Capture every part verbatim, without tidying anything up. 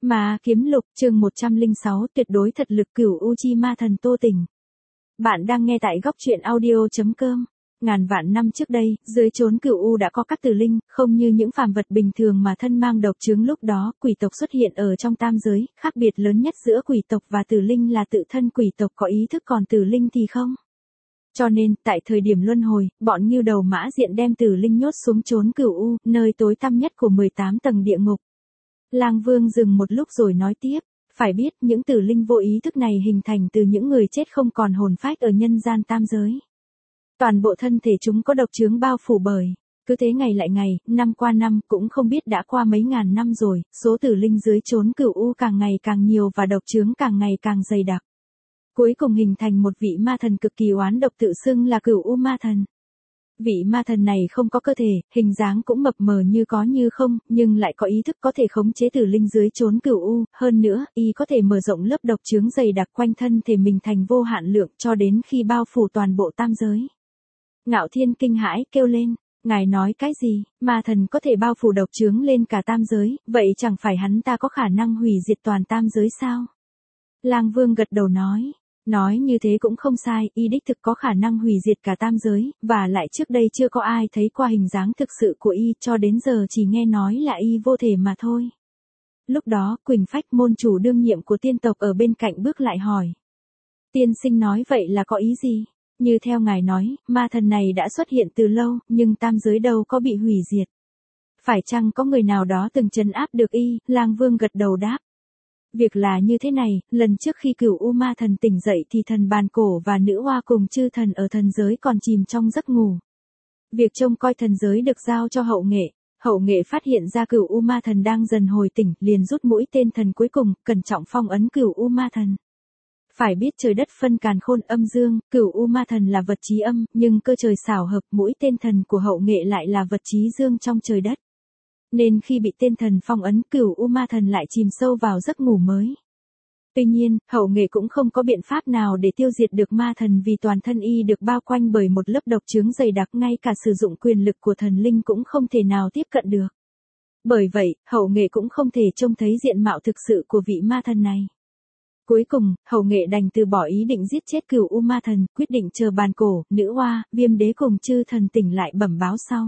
Ma Kiếm Lục chương một trăm lẻ sáu tuyệt đối thật lực Cửu U Chi Ma Thần Tô Tình. Bạn đang nghe tại góc truyện audio chấm com. Ngàn vạn năm trước đây, dưới chốn Cửu U đã có các tử linh, không như những phàm vật bình thường mà thân mang độc chướng lúc đó, quỷ tộc xuất hiện ở trong tam giới, khác biệt lớn nhất giữa quỷ tộc và tử linh là tự thân quỷ tộc có ý thức còn tử linh thì không. Cho nên, tại thời điểm luân hồi, bọn Ngưu Đầu Mã Diện đem tử linh nhốt xuống chốn Cửu U, nơi tối tăm nhất của mười tám tầng địa ngục. Lang Vương dừng một lúc rồi nói tiếp, phải biết những tử linh vô ý thức này hình thành từ những người chết không còn hồn phách ở nhân gian tam giới. Toàn bộ thân thể chúng có độc chướng bao phủ bởi, cứ thế ngày lại ngày, năm qua năm cũng không biết đã qua mấy ngàn năm rồi, số tử linh dưới chốn Cửu U càng ngày càng nhiều và độc chướng càng ngày càng dày đặc. Cuối cùng hình thành một vị ma thần cực kỳ oán độc tự xưng là Cửu U Ma Thần. Vị ma thần này không có cơ thể, hình dáng cũng mập mờ như có như không, nhưng lại có ý thức có thể khống chế tử linh dưới chốn Cửu U, hơn nữa, y có thể mở rộng lớp độc chướng dày đặc quanh thân thể mình thành vô hạn lượng cho đến khi bao phủ toàn bộ tam giới. Ngạo Thiên kinh hãi kêu lên, ngài nói cái gì, ma thần có thể bao phủ độc chướng lên cả tam giới, vậy chẳng phải hắn ta có khả năng hủy diệt toàn tam giới sao? Lang Vương gật đầu nói. Nói như thế cũng không sai, y đích thực có khả năng hủy diệt cả tam giới, và lại trước đây chưa có ai thấy qua hình dáng thực sự của y, cho đến giờ chỉ nghe nói là y vô thể mà thôi. Lúc đó, Quỳnh Phách môn chủ đương nhiệm của tiên tộc ở bên cạnh bước lại hỏi. Tiên sinh nói vậy là có ý gì? Như theo ngài nói, ma thần này đã xuất hiện từ lâu, nhưng tam giới đâu có bị hủy diệt. Phải chăng có người nào đó từng trấn áp được y? Lang Vương gật đầu đáp. Việc là như thế này, lần trước khi Cửu U Ma Thần tỉnh dậy thì thần Bàn Cổ và nữ hoa cùng chư thần ở thần giới còn chìm trong giấc ngủ. Việc trông coi thần giới được giao cho Hậu Nghệ, Hậu Nghệ phát hiện ra Cửu U Ma Thần đang dần hồi tỉnh, liền rút mũi tên thần cuối cùng, cẩn trọng phong ấn Cửu U Ma Thần. Phải biết trời đất phân càn khôn âm dương, Cửu U Ma Thần là vật trí âm, nhưng cơ trời xảo hợp mũi tên thần của Hậu Nghệ lại là vật trí dương trong trời đất. Nên khi bị tên thần phong ấn, Cửu U Ma Thần lại chìm sâu vào giấc ngủ mới. Tuy nhiên, Hậu Nghệ cũng không có biện pháp nào để tiêu diệt được ma thần vì toàn thân y được bao quanh bởi một lớp độc chướng dày đặc, ngay cả sử dụng quyền lực của thần linh cũng không thể nào tiếp cận được. Bởi vậy, Hậu Nghệ cũng không thể trông thấy diện mạo thực sự của vị ma thần này. Cuối cùng, Hậu Nghệ đành từ bỏ ý định giết chết Cửu U Ma Thần, quyết định chờ Bàn Cổ, nữ hoa, Viêm Đế cùng chư thần tỉnh lại bẩm báo sau.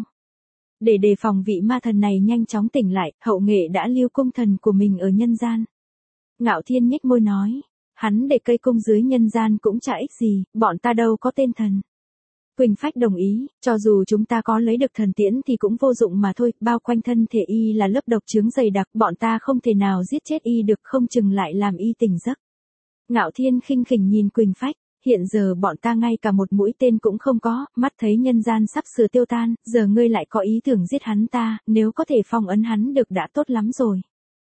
Để đề phòng vị ma thần này nhanh chóng tỉnh lại, Hậu Nghệ đã lưu cung thần của mình ở nhân gian. Ngạo Thiên nhếch môi nói, hắn để cây cung dưới nhân gian cũng chả ích gì, bọn ta đâu có tên thần. Quỳnh Phách đồng ý, cho dù chúng ta có lấy được thần tiễn thì cũng vô dụng mà thôi, bao quanh thân thể y là lớp độc chướng dày đặc, bọn ta không thể nào giết chết y được, không chừng lại làm y tỉnh giấc. Ngạo Thiên khinh khỉnh nhìn Quỳnh Phách. Hiện giờ bọn ta ngay cả một mũi tên cũng không có, mắt thấy nhân gian sắp sửa tiêu tan, giờ ngươi lại có ý tưởng giết hắn ta, nếu có thể phong ấn hắn được đã tốt lắm rồi.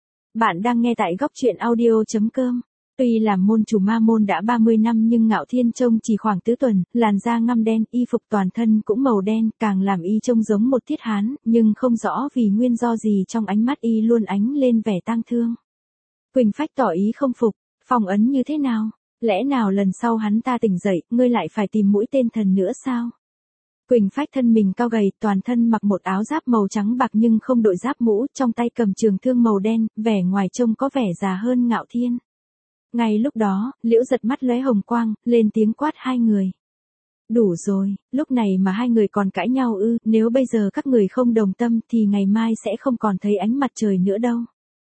Bạn đang nghe tại góc truyện audio chấm com. Tuy làm môn chủ ma môn đã ba mươi năm nhưng Ngạo Thiên trông chỉ khoảng tứ tuần, làn da ngăm đen, y phục toàn thân cũng màu đen, càng làm y trông giống một thiết hán, nhưng không rõ vì nguyên do gì trong ánh mắt y luôn ánh lên vẻ tang thương. Quỳnh Phách tỏ ý không phục, phong ấn như thế nào? Lẽ nào lần sau hắn ta tỉnh dậy, ngươi lại phải tìm mũi tên thần nữa sao? Quỳnh Phách thân mình cao gầy, toàn thân mặc một áo giáp màu trắng bạc nhưng không đội giáp mũ, trong tay cầm trường thương màu đen, vẻ ngoài trông có vẻ già hơn Ngạo Thiên. Ngay lúc đó, Liễu Giật mắt lóe hồng quang, lên tiếng quát hai người. Đủ rồi, lúc này mà hai người còn cãi nhau ư, nếu bây giờ các người không đồng tâm thì ngày mai sẽ không còn thấy ánh mặt trời nữa đâu.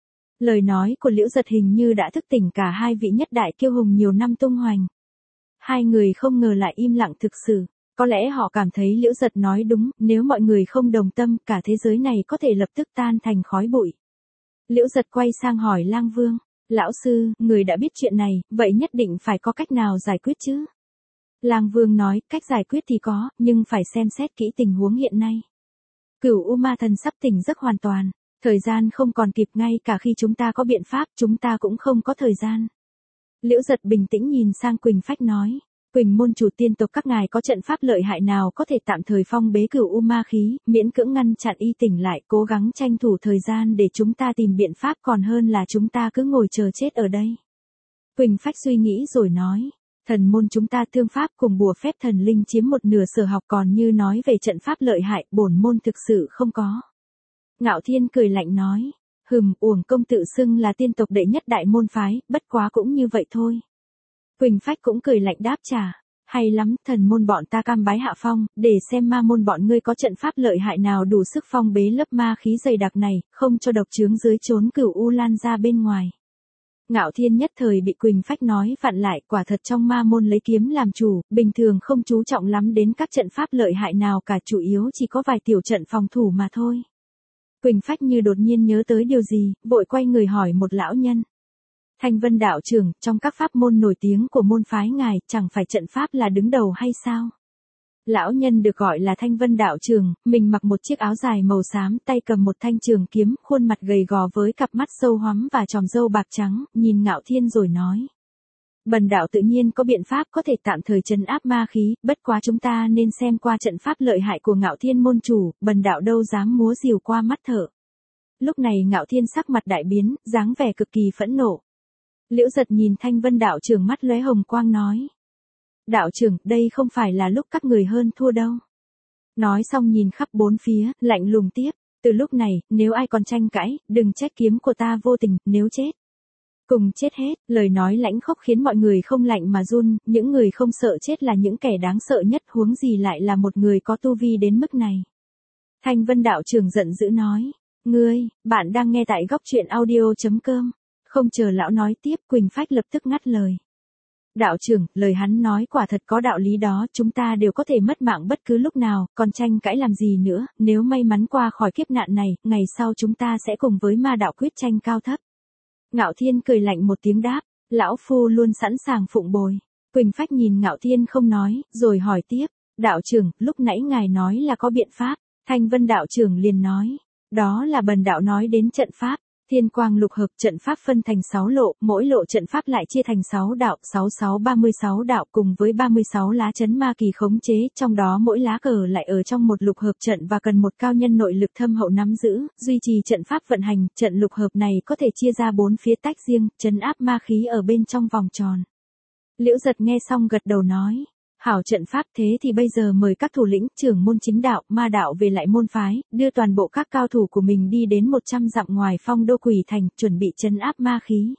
Lời nói của Liễu Giật hình như đã thức tỉnh cả hai vị nhất đại kiêu hùng nhiều năm tung hoành. Hai người không ngờ lại im lặng thực sự, có lẽ họ cảm thấy Liễu Giật nói đúng, nếu mọi người không đồng tâm, cả thế giới này có thể lập tức tan thành khói bụi. Liễu Giật quay sang hỏi Lang Vương, lão sư, người đã biết chuyện này, vậy nhất định phải có cách nào giải quyết chứ? Lang Vương nói, cách giải quyết thì có, nhưng phải xem xét kỹ tình huống hiện nay. Cửu U Ma Thần sắp tỉnh giấc hoàn toàn. Thời gian không còn kịp, ngay cả khi chúng ta có biện pháp, chúng ta cũng không có thời gian. Liễu Giật bình tĩnh nhìn sang Quỳnh Phách nói, Quỳnh môn chủ tiên tộc các ngài có trận pháp lợi hại nào có thể tạm thời phong bế Cửu U ma khí, miễn cưỡng ngăn chặn y tỉnh lại, cố gắng tranh thủ thời gian để chúng ta tìm biện pháp còn hơn là chúng ta cứ ngồi chờ chết ở đây. Quỳnh Phách suy nghĩ rồi nói, thần môn chúng ta thương pháp cùng bùa phép thần linh chiếm một nửa sở học, còn như nói về trận pháp lợi hại, bổn môn thực sự không có. Ngạo Thiên cười lạnh nói, Hừm, uổng công tự xưng là tiên tộc đệ nhất đại môn phái, bất quá cũng như vậy thôi. Quỳnh Phách cũng cười lạnh đáp trả. Hay lắm, thần môn bọn ta cam bái hạ phong, để xem ma môn bọn ngươi có trận pháp lợi hại nào đủ sức phong bế lớp ma khí dày đặc này, không cho độc chướng dưới chốn Cửu U lan ra bên ngoài. Ngạo Thiên nhất thời bị Quỳnh Phách nói vặn lại, quả thật trong ma môn lấy kiếm làm chủ, bình thường không chú trọng lắm đến các trận pháp lợi hại nào cả, chủ yếu chỉ có vài tiểu trận phòng thủ mà thôi. Quỳnh Phách như đột nhiên nhớ tới điều gì, vội quay người hỏi một lão nhân. Thanh Vân đạo trưởng, trong các pháp môn nổi tiếng của môn phái ngài, chẳng phải trận pháp là đứng đầu hay sao? Lão nhân được gọi là Thanh Vân đạo trưởng, mình mặc một chiếc áo dài màu xám, tay cầm một thanh trường kiếm, khuôn mặt gầy gò với cặp mắt sâu hoắm và tròm râu bạc trắng, nhìn Ngạo Thiên rồi nói. Bần đạo tự nhiên có biện pháp có thể tạm thời trấn áp ma khí, bất quá chúng ta nên xem qua trận pháp lợi hại của Ngạo Thiên môn chủ, bần đạo đâu dám múa rìu qua mắt thợ. Lúc này Ngạo Thiên sắc mặt đại biến, dáng vẻ cực kỳ phẫn nộ. Liễu Giật nhìn Thanh Vân đạo trưởng mắt lóe hồng quang nói. Đạo trưởng, đây không phải là lúc các người hơn thua đâu. Nói xong nhìn khắp bốn phía, lạnh lùng tiếp. Từ lúc này, nếu ai còn tranh cãi, đừng trách kiếm của ta vô tình, nếu chết. Cùng chết hết, lời nói lãnh khốc khiến mọi người không lạnh mà run, những người không sợ chết là những kẻ đáng sợ nhất, huống gì lại là một người có tu vi đến mức này. Thanh Vân đạo trưởng giận dữ nói. Ngươi, bạn đang nghe tại góc truyện audio chấm com. Không chờ lão nói tiếp, Quỳnh Phách lập tức ngắt lời. Đạo trưởng, lời hắn nói quả thật có đạo lý đó, chúng ta đều có thể mất mạng bất cứ lúc nào, còn tranh cãi làm gì nữa, nếu may mắn qua khỏi kiếp nạn này, ngày sau chúng ta sẽ cùng với ma đạo quyết tranh cao thấp. Ngạo Thiên cười lạnh một tiếng đáp, lão phu luôn sẵn sàng phụng bồi. Quỳnh Phách nhìn Ngạo Thiên không nói, rồi hỏi tiếp, đạo trưởng, lúc nãy ngài nói là có biện pháp, Thanh Vân đạo trưởng liền nói, đó là bần đạo nói đến trận pháp. Thiên quang lục hợp trận pháp phân thành sáu lộ, mỗi lộ trận pháp lại chia thành sáu đạo, sáu sáu ba mươi sáu đạo cùng với ba mươi sáu lá chấn ma kỳ khống chế, trong đó mỗi lá cờ lại ở trong một lục hợp trận và cần một cao nhân nội lực thâm hậu nắm giữ, duy trì trận pháp vận hành, trận lục hợp này có thể chia ra bốn phía tách riêng, trấn áp ma khí ở bên trong vòng tròn. Liễu Giật nghe xong gật đầu nói. Hảo trận pháp, thế thì bây giờ mời các thủ lĩnh, trưởng môn chính đạo, ma đạo về lại môn phái, đưa toàn bộ các cao thủ của mình đi đến một trăm dặm ngoài phong đô Quỷ Thành, chuẩn bị trấn áp ma khí.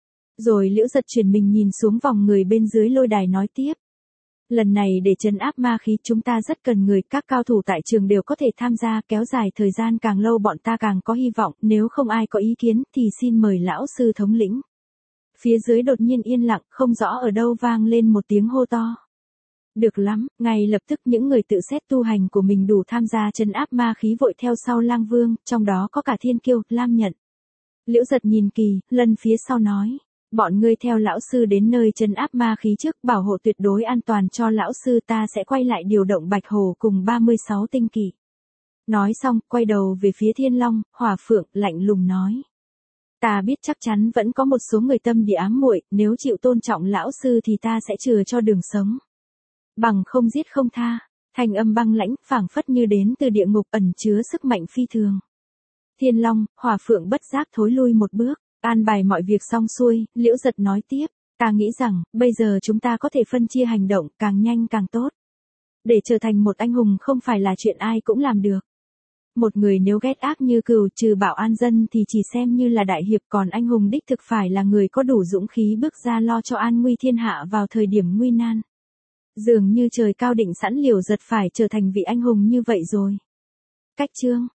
Rồi Liễu Giật chuyển mình nhìn xuống vòng người bên dưới lôi đài nói tiếp. Lần này để trấn áp ma khí chúng ta rất cần người, các cao thủ tại trường đều có thể tham gia, kéo dài thời gian càng lâu bọn ta càng có hy vọng, nếu không ai có ý kiến thì xin mời lão sư thống lĩnh. Phía dưới đột nhiên yên lặng, không rõ ở đâu vang lên một tiếng hô to. Được lắm, ngay lập tức những người tự xét tu hành của mình đủ tham gia trấn áp ma khí vội theo sau Lang Vương, trong đó có cả Thiên Kiêu, Lam Nhận. Liễu Giật nhìn Kỳ, Lân phía sau nói, bọn ngươi theo lão sư đến nơi trấn áp ma khí trước, bảo hộ tuyệt đối an toàn cho lão sư, ta sẽ quay lại điều động Bạch Hồ cùng ba mươi sáu tinh kỵ. Nói xong, quay đầu về phía Thiên Long, Hỏa Phượng, lạnh lùng nói. Ta biết chắc chắn vẫn có một số người tâm địa ám muội, nếu chịu tôn trọng lão sư thì ta sẽ chừa cho đường sống. Bằng không giết không tha, thanh âm băng lãnh, phảng phất như đến từ địa ngục, ẩn chứa sức mạnh phi thường. Thiên Long, Hỏa Phượng bất giác thối lui một bước, an bài mọi việc xong xuôi, Liễu Giật nói tiếp, ta nghĩ rằng, bây giờ chúng ta có thể phân chia hành động, càng nhanh càng tốt. Để trở thành một anh hùng không phải là chuyện ai cũng làm được. Một người nếu ghét ác như cừu, trừ bảo an dân thì chỉ xem như là đại hiệp, còn anh hùng đích thực phải là người có đủ dũng khí bước ra lo cho an nguy thiên hạ vào thời điểm nguy nan. Dường như trời cao định sẵn Liễu Giật phải trở thành vị anh hùng như vậy rồi. Cách chương